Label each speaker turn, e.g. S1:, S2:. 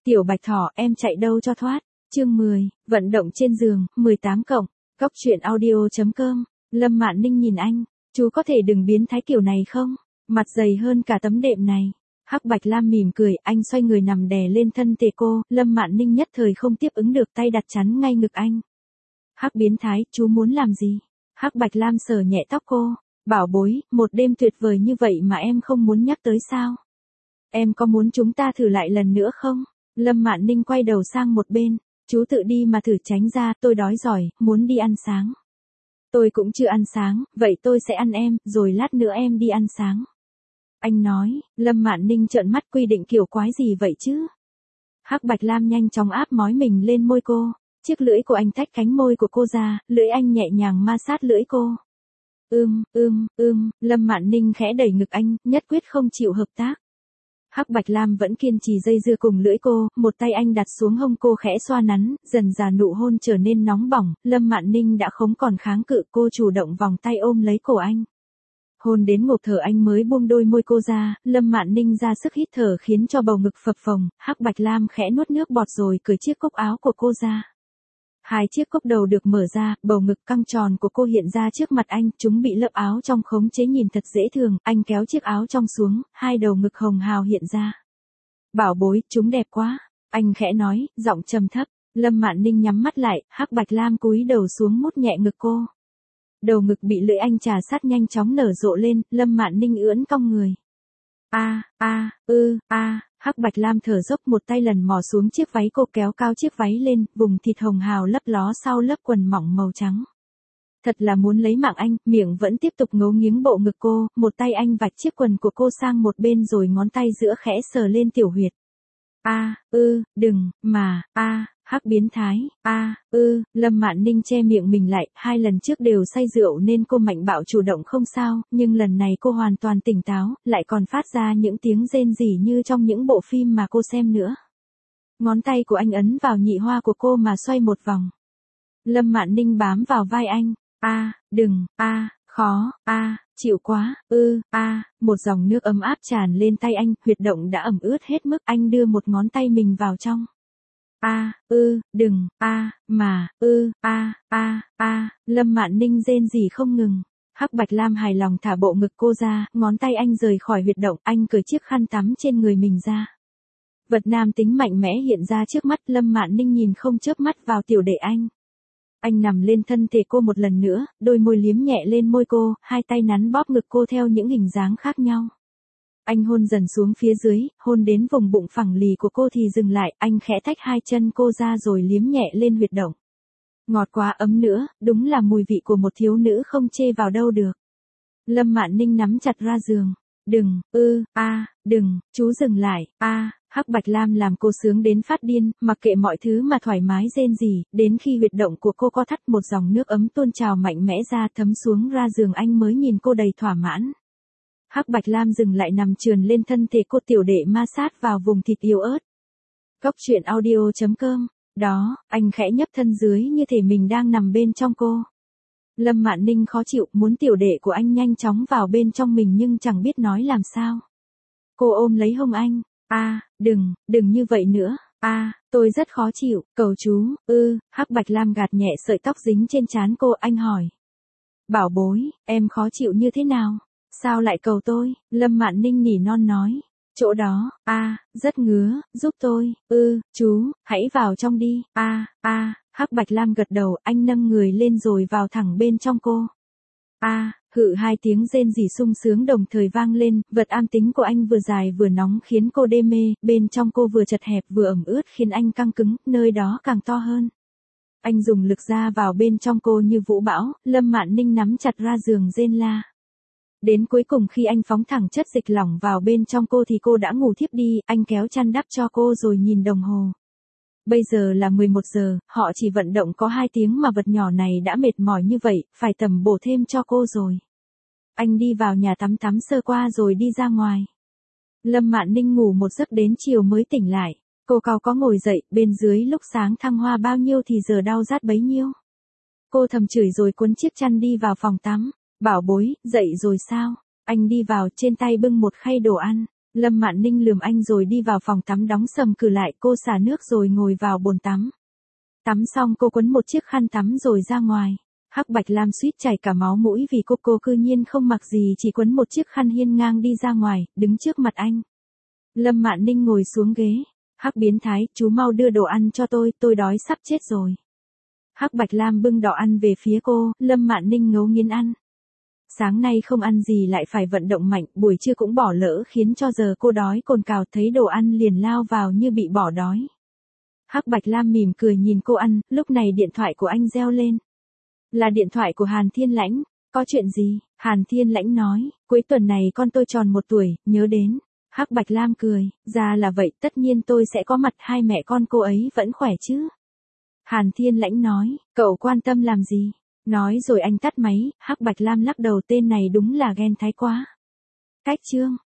S1: Tiểu Bạch Thỏ, em chạy đâu cho thoát. Chương 10, vận động trên giường, 18 cộng. Cóc truyện audio.com. Lâm Mạn Ninh nhìn anh, chú có thể đừng biến thái kiểu này không? Mặt dày hơn cả tấm đệm này. Hắc Bạch Lam mỉm cười, anh xoay người nằm đè lên thân thể cô, Lâm Mạn Ninh nhất thời không tiếp ứng được, tay đặt chắn ngay ngực anh. Hắc biến thái, chú muốn làm gì? Hắc Bạch Lam sờ nhẹ tóc cô, bảo bối, một đêm tuyệt vời như vậy mà em không muốn nhắc tới sao? Em có muốn chúng ta thử lại lần nữa không? Lâm Mạn Ninh quay đầu sang một bên, chú tự đi mà thử, tránh ra, tôi đói giỏi, muốn đi ăn sáng. Tôi cũng chưa ăn sáng, vậy tôi sẽ ăn em, rồi lát nữa em đi ăn sáng. Anh nói. Lâm Mạn Ninh trợn mắt, quy định kiểu quái gì vậy chứ? Hắc Bạch Lam nhanh chóng áp mói mình lên môi cô, chiếc lưỡi của anh tách cánh môi của cô ra, lưỡi anh nhẹ nhàng ma sát lưỡi cô. Lâm Mạn Ninh khẽ đẩy ngực anh, nhất quyết không chịu hợp tác. Hắc Bạch Lam vẫn kiên trì dây dưa cùng lưỡi cô, một tay anh đặt xuống hông cô khẽ xoa nắn, dần dà nụ hôn trở nên nóng bỏng, Lâm Mạn Ninh đã không còn kháng cự, cô chủ động vòng tay ôm lấy cổ anh. Hôn đến ngộp thở anh mới buông đôi môi cô ra, Lâm Mạn Ninh ra sức hít thở khiến cho bầu ngực phập phồng, Hắc Bạch Lam khẽ nuốt nước bọt rồi cởi chiếc cúc áo của cô ra. Hai chiếc cúc đầu được mở ra, bầu ngực căng tròn của cô hiện ra trước mặt anh, chúng bị lớp áo trong khống chế nhìn thật dễ thương, anh kéo chiếc áo trong xuống, hai đầu ngực hồng hào hiện ra. Bảo bối, chúng đẹp quá, anh khẽ nói, giọng trầm thấp. Lâm Mạn Ninh nhắm mắt lại, Hắc Bạch Lam cúi đầu xuống mút nhẹ ngực cô. Đầu ngực bị lưỡi anh trà sát nhanh chóng nở rộ lên, Lâm Mạn Ninh ưỡn cong người. Hắc Bạch Lam thở dốc, một tay lần mò xuống chiếc váy cô, kéo cao chiếc váy lên, vùng thịt hồng hào lấp ló sau lớp quần mỏng màu trắng. Thật là muốn lấy mạng anh, miệng vẫn tiếp tục ngấu nghiếng bộ ngực cô, một tay anh vạch chiếc quần của cô sang một bên rồi ngón tay giữa khẽ sờ lên tiểu huyệt. Đừng, mà, Hắc biến thái, Lâm Mạn Ninh che miệng mình lại, hai lần trước đều say rượu nên cô mạnh bạo chủ động không sao, nhưng lần này cô hoàn toàn tỉnh táo, lại còn phát ra những tiếng rên rỉ như trong những bộ phim mà cô xem nữa. Ngón tay của anh ấn vào nhị hoa của cô mà xoay một vòng. Lâm Mạn Ninh bám vào vai anh, đừng, khó, chịu quá, một dòng nước ấm áp tràn lên tay anh, huyệt động đã ẩm ướt hết mức, anh đưa một ngón tay mình vào trong. Đừng, mà, Lâm Mạn Ninh rên rỉ không ngừng. Hắc Bạch Lam hài lòng thả bộ ngực cô ra, ngón tay anh rời khỏi huyệt động, anh cởi chiếc khăn tắm trên người mình ra. Vật nam tính mạnh mẽ hiện ra trước mắt, Lâm Mạn Ninh nhìn không chớp mắt vào tiểu đệ anh. Anh nằm lên thân thể cô một lần nữa, đôi môi liếm nhẹ lên môi cô, hai tay nắn bóp ngực cô theo những hình dáng khác nhau. Anh hôn dần xuống phía dưới, hôn đến vùng bụng phẳng lì của cô thì dừng lại, anh khẽ tách hai chân cô ra rồi liếm nhẹ lên huyệt động. Ngọt quá, ấm nữa, đúng là mùi vị của một thiếu nữ không chê vào đâu được. Lâm Mạn Ninh nắm chặt ra giường. Đừng, đừng, chú dừng lại, Hắc Bạch Lam làm cô sướng đến phát điên, mặc kệ mọi thứ mà thoải mái rên rỉ, đến khi huyệt động của cô co thắt, một dòng nước ấm tuôn trào mạnh mẽ ra thấm xuống ra giường, anh mới nhìn cô đầy thỏa mãn. Hắc Bạch Lam dừng lại nằm trườn lên thân thể cô, tiểu đệ ma sát vào vùng thịt yếu ớt. Cóc truyện audio.com. Đó, anh khẽ nhấp thân dưới như thể mình đang nằm bên trong cô. Lâm Mạn Ninh khó chịu, muốn tiểu đệ của anh nhanh chóng vào bên trong mình nhưng chẳng biết nói làm sao. Cô ôm lấy hông anh. Đừng như vậy nữa. Tôi rất khó chịu, cầu chú. Hắc Bạch Lam gạt nhẹ sợi tóc dính trên trán cô, anh hỏi. Bảo bối, em khó chịu như thế nào? Sao lại cầu tôi? Lâm Mạn Ninh nỉ non nói. Chỗ đó, rất ngứa, giúp tôi. Chú, hãy vào trong đi. Hắc Bạch Lam gật đầu, anh nâng người lên rồi vào thẳng bên trong cô. Hai tiếng rên rỉ sung sướng đồng thời vang lên, vật am tính của anh vừa dài vừa nóng khiến cô đê mê, bên trong cô vừa chật hẹp vừa ẩm ướt khiến anh căng cứng, nơi đó càng to hơn. Anh dùng lực ra vào bên trong cô như vũ bão, Lâm Mạn Ninh nắm chặt ra giường rên la. Đến cuối cùng khi anh phóng thẳng chất dịch lỏng vào bên trong cô thì cô đã ngủ thiếp đi, anh kéo chăn đắp cho cô rồi nhìn đồng hồ. Bây giờ là 11 giờ, họ chỉ vận động có 2 tiếng mà vật nhỏ này đã mệt mỏi như vậy, phải tầm bổ thêm cho cô rồi. Anh đi vào nhà tắm sơ qua rồi đi ra ngoài. Lâm Mạn Ninh ngủ một giấc đến chiều mới tỉnh lại. Cô cao có ngồi dậy, bên dưới lúc sáng thăng hoa bao nhiêu thì giờ đau rát bấy nhiêu. Cô thầm chửi rồi cuốn chiếc chăn đi vào phòng tắm. Bảo bối, dậy rồi sao? Anh đi vào, trên tay bưng một khay đồ ăn. Lâm Mạn Ninh lườm anh rồi đi vào phòng tắm đóng sầm cửa lại, cô xả nước rồi ngồi vào bồn tắm. Tắm xong cô quấn một chiếc khăn tắm rồi ra ngoài. Hắc Bạch Lam suýt chảy cả máu mũi vì cô cư nhiên không mặc gì, chỉ quấn một chiếc khăn hiên ngang đi ra ngoài, đứng trước mặt anh. Lâm Mạn Ninh ngồi xuống ghế. Hắc biến thái, chú mau đưa đồ ăn cho tôi đói sắp chết rồi. Hắc Bạch Lam bưng đỏ ăn về phía cô, Lâm Mạn Ninh ngấu nghiến ăn. Sáng nay không ăn gì lại phải vận động mạnh, buổi trưa cũng bỏ lỡ khiến cho giờ cô đói cồn cào, thấy đồ ăn liền lao vào như bị bỏ đói. Hắc Bạch Lam mỉm cười nhìn cô ăn, lúc này điện thoại của anh reo lên. Là điện thoại của Hàn Thiên Lãnh. Có chuyện gì? Hàn Thiên Lãnh nói, cuối tuần này con tôi tròn 1 tuổi, nhớ đến. Hắc Bạch Lam cười, ra là vậy, tất nhiên tôi sẽ có mặt, hai mẹ con cô ấy vẫn khỏe chứ? Hàn Thiên Lãnh nói, cậu quan tâm làm gì? Nói rồi anh tắt máy. Hắc Bạch Lam lắc đầu, tên này đúng là ghen thái quá. Cách chương